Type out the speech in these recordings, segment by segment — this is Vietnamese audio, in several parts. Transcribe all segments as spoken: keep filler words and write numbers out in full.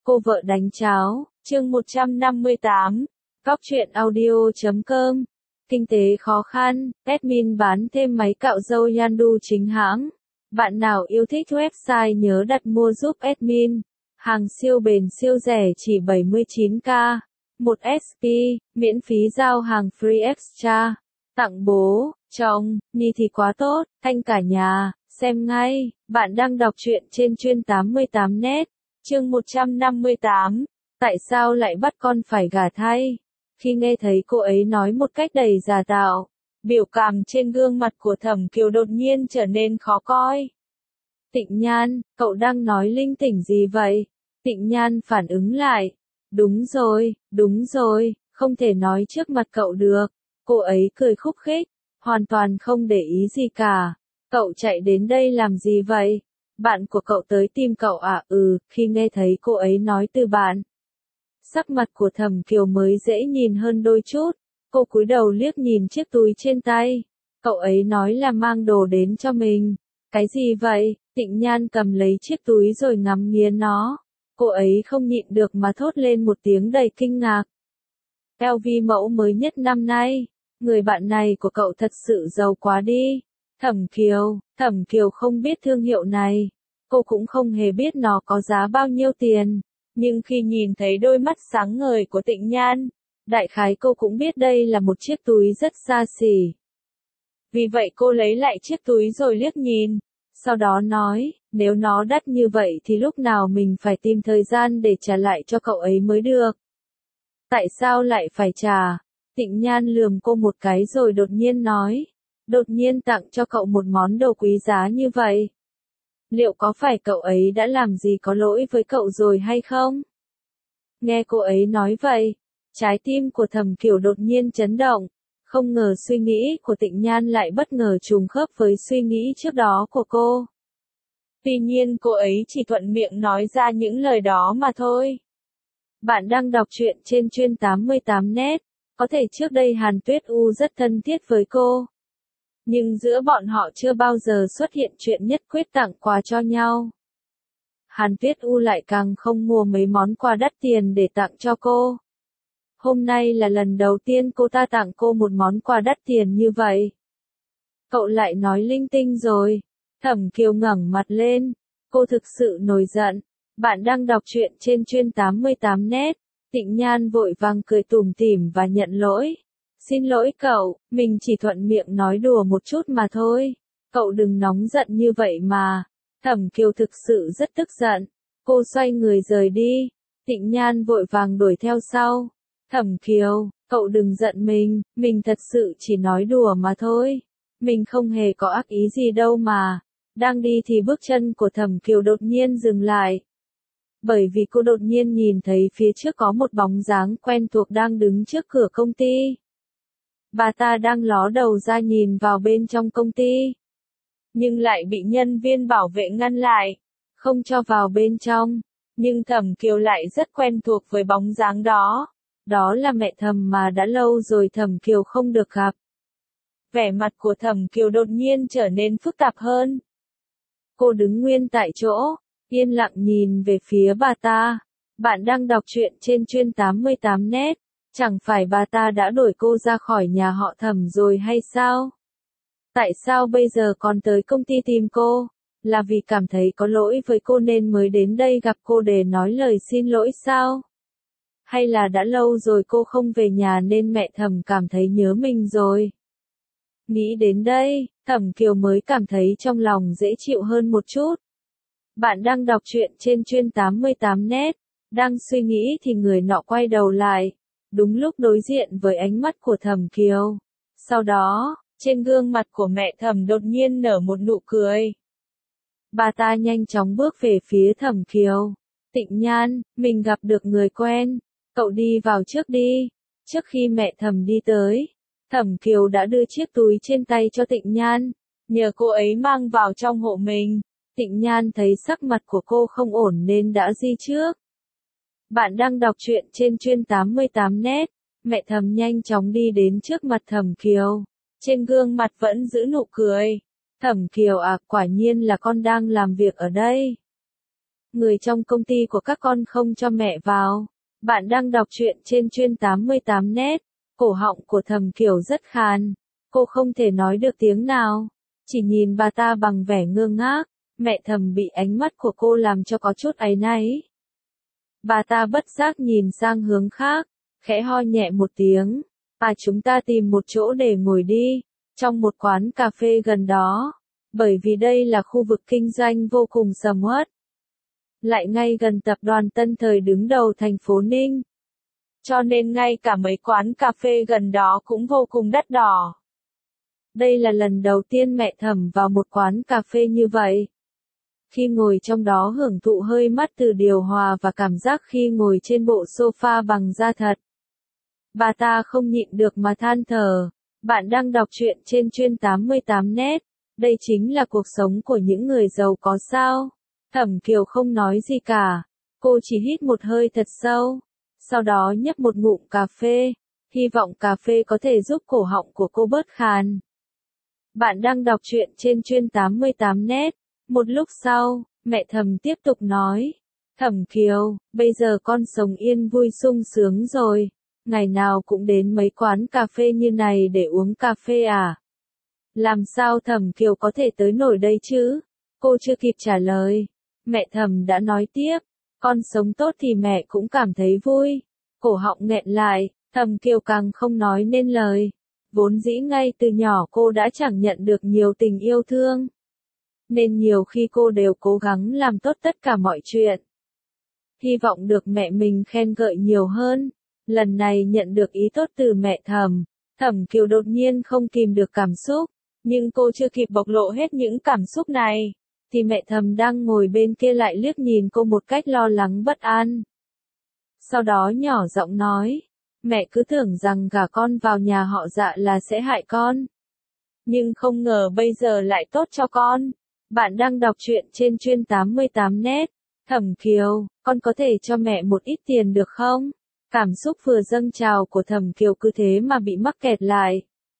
Cô vợ đánh cháo, chương một trăm năm mươi tám, góc truyện audio chấm com. Kinh tế khó khăn, admin bán thêm máy cạo râu Yandu chính hãng. Bạn nào yêu thích website nhớ đặt mua giúp admin. Hàng siêu bền siêu rẻ chỉ bảy mươi chín k. một ét pê, miễn phí giao hàng free extra. Tặng bố, chồng, Nhi thì quá tốt, thanh cả nhà, xem ngay. Bạn đang đọc truyện trên chuyên tám mươi tám net. Chương một trăm năm mươi tám, tại sao lại bắt con phải gả thay? Khi nghe thấy cô ấy nói một cách đầy giả tạo, biểu cảm trên gương mặt của Thẩm Kiều đột nhiên trở nên khó coi. Tịnh Nhan, cậu đang nói linh tinh gì vậy? Tịnh Nhan phản ứng lại. Đúng rồi, đúng rồi, không thể nói trước mặt cậu được. Cô ấy cười khúc khích, hoàn toàn không để ý gì cả. Cậu chạy đến đây làm gì vậy? Bạn của cậu tới tìm cậu à? Ừ, khi nghe thấy cô ấy nói từ bạn. Sắc mặt của Thẩm Kiều mới dễ nhìn hơn đôi chút. Cô cúi đầu liếc nhìn chiếc túi trên tay. Cậu ấy nói là mang đồ đến cho mình. Cái gì vậy? Tịnh Nhan cầm lấy chiếc túi rồi ngắm nghía nó. Cô ấy không nhịn được mà thốt lên một tiếng đầy kinh ngạc. eo vê mẫu mới nhất năm nay. Người bạn này của cậu thật sự giàu quá đi. Thẩm Kiều, Thẩm Kiều không biết thương hiệu này. Cô cũng không hề biết nó có giá bao nhiêu tiền. Nhưng khi nhìn thấy đôi mắt sáng ngời của Tịnh Nhan, đại khái cô cũng biết đây là một chiếc túi rất xa xỉ. Vì vậy cô lấy lại chiếc túi rồi liếc nhìn. Sau đó nói, nếu nó đắt như vậy thì lúc nào mình phải tìm thời gian để trả lại cho cậu ấy mới được. Tại sao lại phải trả? Tịnh Nhan lườm cô một cái rồi đột nhiên nói. Đột nhiên tặng cho cậu một món đồ quý giá như vậy. Liệu có phải cậu ấy đã làm gì có lỗi với cậu rồi hay không? Nghe cô ấy nói vậy, trái tim của Thẩm Kiều đột nhiên chấn động. Không ngờ suy nghĩ của Tịnh Nhan lại bất ngờ trùng khớp với suy nghĩ trước đó của cô. Tuy nhiên cô ấy chỉ thuận miệng nói ra những lời đó mà thôi. Bạn đang đọc truyện trên chuyên tám mươi tám net. Có thể trước đây Hàn Tuyết U rất thân thiết với cô. Nhưng giữa bọn họ chưa bao giờ xuất hiện chuyện nhất quyết tặng quà cho nhau. Hàn Tuyết U lại càng không mua mấy món quà đắt tiền để tặng cho cô. Hôm nay là lần đầu tiên cô ta tặng cô một món quà đắt tiền như vậy. Cậu lại nói linh tinh rồi. Thẩm Kiều ngẩng mặt lên. Cô thực sự nổi giận. Bạn đang đọc truyện trên chuyên tám mươi tám net. Tịnh Nhan vội vàng cười tủm tỉm và nhận lỗi. Xin lỗi cậu, mình chỉ thuận miệng nói đùa một chút mà thôi. Cậu đừng nóng giận như vậy mà. Thẩm Kiều thực sự rất tức giận. Cô xoay người rời đi. Tịnh Nhan vội vàng đuổi theo sau. Thẩm Kiều, cậu đừng giận mình, mình thật sự chỉ nói đùa mà thôi. Mình không hề có ác ý gì đâu mà. Đang đi thì bước chân của Thẩm Kiều đột nhiên dừng lại. Bởi vì cô đột nhiên nhìn thấy phía trước có một bóng dáng quen thuộc đang đứng trước cửa công ty. Bà ta đang ló đầu ra nhìn vào bên trong công ty. Nhưng lại bị nhân viên bảo vệ ngăn lại. Không cho vào bên trong. Nhưng Thẩm Kiều lại rất quen thuộc với bóng dáng đó. Đó là mẹ Thẩm mà đã lâu rồi Thẩm Kiều không được gặp. Vẻ mặt của Thẩm Kiều đột nhiên trở nên phức tạp hơn. Cô đứng nguyên tại chỗ, yên lặng nhìn về phía bà ta. Bạn đang đọc truyện trên chuyên tám mươi tám net. Chẳng phải bà ta đã đuổi cô ra khỏi nhà họ Thẩm rồi hay sao? Tại sao bây giờ còn tới công ty tìm cô? Là vì cảm thấy có lỗi với cô nên mới đến đây gặp cô để nói lời xin lỗi sao? Hay là đã lâu rồi cô không về nhà nên mẹ Thẩm cảm thấy nhớ mình rồi? Nghĩ đến đây, Thẩm Kiều mới cảm thấy trong lòng dễ chịu hơn một chút. Bạn đang đọc truyện trên chuyên tám mươi tám net. Đang suy nghĩ thì người nọ quay đầu lại. Đúng lúc đối diện với ánh mắt của Thẩm Kiều. Sau đó, trên gương mặt của mẹ Thẩm đột nhiên nở một nụ cười. Bà ta nhanh chóng bước về phía Thẩm Kiều. Tịnh Nhan, mình gặp được người quen. Cậu đi vào trước đi. Trước khi mẹ Thẩm đi tới, Thẩm Kiều đã đưa chiếc túi trên tay cho Tịnh Nhan. Nhờ cô ấy mang vào trong hộ mình. Tịnh Nhan thấy sắc mặt của cô không ổn nên đã di trước. Bạn đang đọc truyện trên chuyên tám mươi tám net. Mẹ Thẩm nhanh chóng đi đến trước mặt Thẩm Kiều. Trên gương mặt vẫn giữ nụ cười. Thẩm Kiều à, quả nhiên là con đang làm việc ở đây. người trong công ty của các con không cho mẹ vào. Bạn đang đọc truyện trên chuyên tám mươi tám net. Cổ họng của Thẩm Kiều rất khàn. Cô không thể nói được tiếng nào. Chỉ nhìn bà ta bằng vẻ ngơ ngác. Mẹ Thẩm bị ánh mắt của cô làm cho có chút áy náy. Bà ta bất giác nhìn sang hướng khác. Khẽ ho nhẹ một tiếng. À, chúng ta tìm một chỗ để ngồi đi. Trong một quán cà phê gần đó. Bởi vì đây là khu vực kinh doanh vô cùng sầm uất. Lại ngay gần tập đoàn Tân Thời đứng đầu thành phố Ninh. Cho nên ngay cả mấy quán cà phê gần đó cũng vô cùng đắt đỏ. Đây là lần đầu tiên mẹ Thẩm vào một quán cà phê như vậy. Khi ngồi trong đó hưởng thụ hơi mát từ điều hòa và cảm giác khi ngồi trên bộ sofa bằng da thật. Bà ta không nhịn được mà than thở. Bạn đang đọc truyện trên chuyên tám mươi tám net. Đây chính là cuộc sống của những người giàu có sao? Thẩm Kiều không nói gì cả. Cô chỉ hít một hơi thật sâu. Sau đó nhấp một ngụm cà phê. Hy vọng cà phê có thể giúp cổ họng của cô bớt khàn. Bạn đang đọc truyện trên chuyên tám mươi tám net. Một lúc sau, mẹ Thẩm tiếp tục nói. Thẩm Kiều, bây giờ con sống yên vui sung sướng rồi. Ngày nào cũng đến mấy quán cà phê như này để uống cà phê à? Làm sao Thẩm Kiều có thể tới nổi đây chứ? Cô chưa kịp trả lời. Mẹ Thẩm đã nói tiếp. Con sống tốt thì mẹ cũng cảm thấy vui. Cổ họng nghẹn lại, Thẩm Kiều càng không nói nên lời. Vốn dĩ ngay từ nhỏ cô đã chẳng nhận được nhiều tình yêu thương. Nên nhiều khi cô đều cố gắng làm tốt tất cả mọi chuyện. Hy vọng được mẹ mình khen ngợi nhiều hơn. Lần này nhận được ý tốt từ mẹ Thẩm. Thẩm Kiều đột nhiên không kìm được cảm xúc. Nhưng cô chưa kịp bộc lộ hết những cảm xúc này. Thì mẹ Thẩm đang ngồi bên kia lại liếc nhìn cô một cách lo lắng bất an. Sau đó nhỏ giọng nói. Mẹ cứ tưởng rằng gả con vào nhà họ Dạ là sẽ hại con. Nhưng không ngờ bây giờ lại tốt cho con. Bạn đang đọc truyện trên chuyên tám mươi tám net. Thẩm Kiều, con có thể cho mẹ một ít tiền được không? Cảm xúc vừa dâng trào của Thẩm Kiều cứ thế mà bị mắc kẹt lại.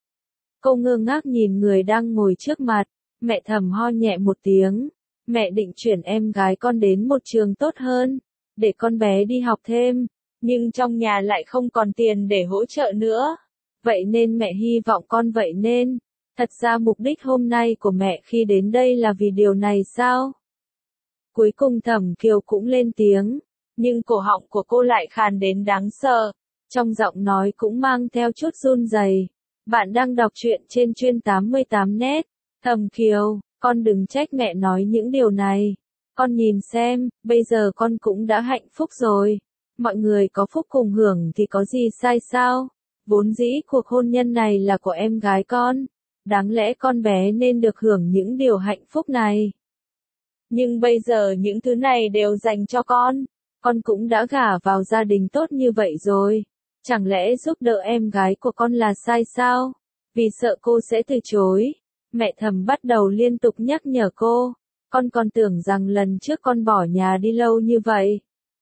Cô ngơ ngác nhìn người đang ngồi trước mặt. Mẹ Thẩm ho nhẹ một tiếng. Mẹ định chuyển em gái con đến một trường tốt hơn. Để con bé đi học thêm. Nhưng trong nhà lại không còn tiền để hỗ trợ nữa. Vậy nên mẹ hy vọng con vậy nên. Thật ra mục đích hôm nay của mẹ khi đến đây là vì điều này sao? Cuối cùng Thẩm Kiều cũng lên tiếng. Nhưng cổ họng của cô lại khàn đến đáng sợ. Trong giọng nói cũng mang theo chút run rẩy. Bạn đang đọc truyện trên chuyên tám mươi tám net. Thẩm Kiều, con đừng trách mẹ nói những điều này. Con nhìn xem, bây giờ con cũng đã hạnh phúc rồi. Mọi người có phúc cùng hưởng thì có gì sai sao? Vốn dĩ cuộc hôn nhân này là của em gái con. Đáng lẽ con bé nên được hưởng những điều hạnh phúc này. Nhưng bây giờ những thứ này đều dành cho con. Con cũng đã gả vào gia đình tốt như vậy rồi. Chẳng lẽ giúp đỡ em gái của con là sai sao? Vì sợ cô sẽ từ chối. Mẹ Thẩm bắt đầu liên tục nhắc nhở cô. Con còn tưởng rằng lần trước con bỏ nhà đi lâu như vậy.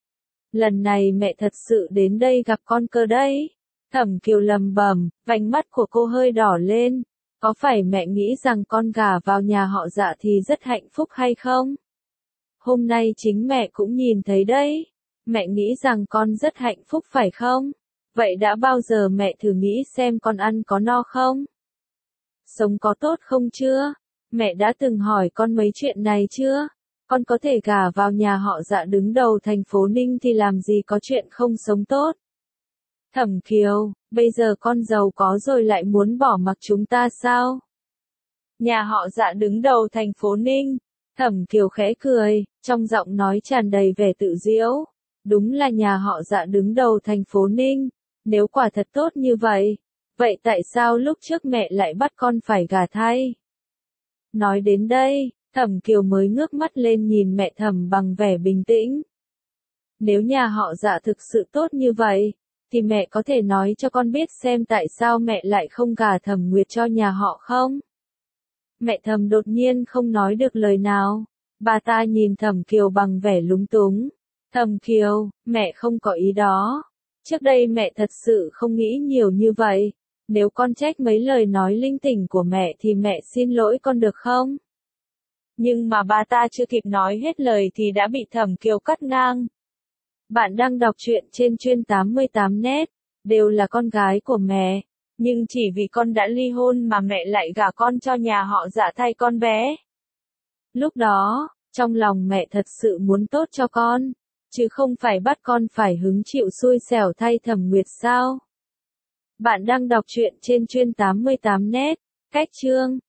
Lần này mẹ thật sự đến đây gặp con cơ đấy. Thẩm Kiều lầm bầm, vành mắt của cô hơi đỏ lên. Có phải mẹ nghĩ rằng con gả vào nhà họ Dạ thì rất hạnh phúc hay không? Hôm nay chính mẹ cũng nhìn thấy đấy. Mẹ nghĩ rằng con rất hạnh phúc phải không? Vậy đã bao giờ mẹ thử nghĩ xem con ăn có no không? Sống có tốt không chưa? Mẹ đã từng hỏi con mấy chuyện này chưa? Con có thể gả vào nhà họ Dạ đứng đầu thành phố Ninh thì làm gì có chuyện không sống tốt? Thẩm Kiều, bây giờ con giàu có rồi lại muốn bỏ mặc chúng ta sao? Nhà họ Dạ đứng đầu thành phố Ninh. Thẩm Kiều khẽ cười, trong giọng nói tràn đầy vẻ tự giễu. Đúng là nhà họ Dạ đứng đầu thành phố Ninh. Nếu quả thật tốt như vậy, vậy tại sao lúc trước mẹ lại bắt con phải gả thay? Nói đến đây, Thẩm Kiều mới ngước mắt lên nhìn mẹ Thẩm bằng vẻ bình tĩnh. Nếu nhà họ Dạ thực sự tốt như vậy, thì mẹ có thể nói cho con biết xem tại sao mẹ lại không gả Thẩm Nguyệt cho nhà họ không? Mẹ Thẩm đột nhiên không nói được lời nào. Bà ta nhìn Thẩm Kiều bằng vẻ lúng túng. Thẩm Kiều, mẹ không có ý đó. Trước đây mẹ thật sự không nghĩ nhiều như vậy. Nếu con trách mấy lời nói linh tinh của mẹ thì mẹ xin lỗi con được không? Nhưng mà bà ta chưa kịp nói hết lời thì đã bị Thẩm Kiều cắt ngang. Bạn đang đọc truyện trên chuyên tám mươi tám net, đều là con gái của mẹ, nhưng chỉ vì con đã ly hôn mà mẹ lại gả con cho nhà họ Dạ thay con bé. Lúc đó, trong lòng mẹ thật sự muốn tốt cho con, chứ không phải bắt con phải hứng chịu xui xẻo thay Thẩm Nguyệt sao? Bạn đang đọc truyện trên chuyên tám mươi tám net, cách chương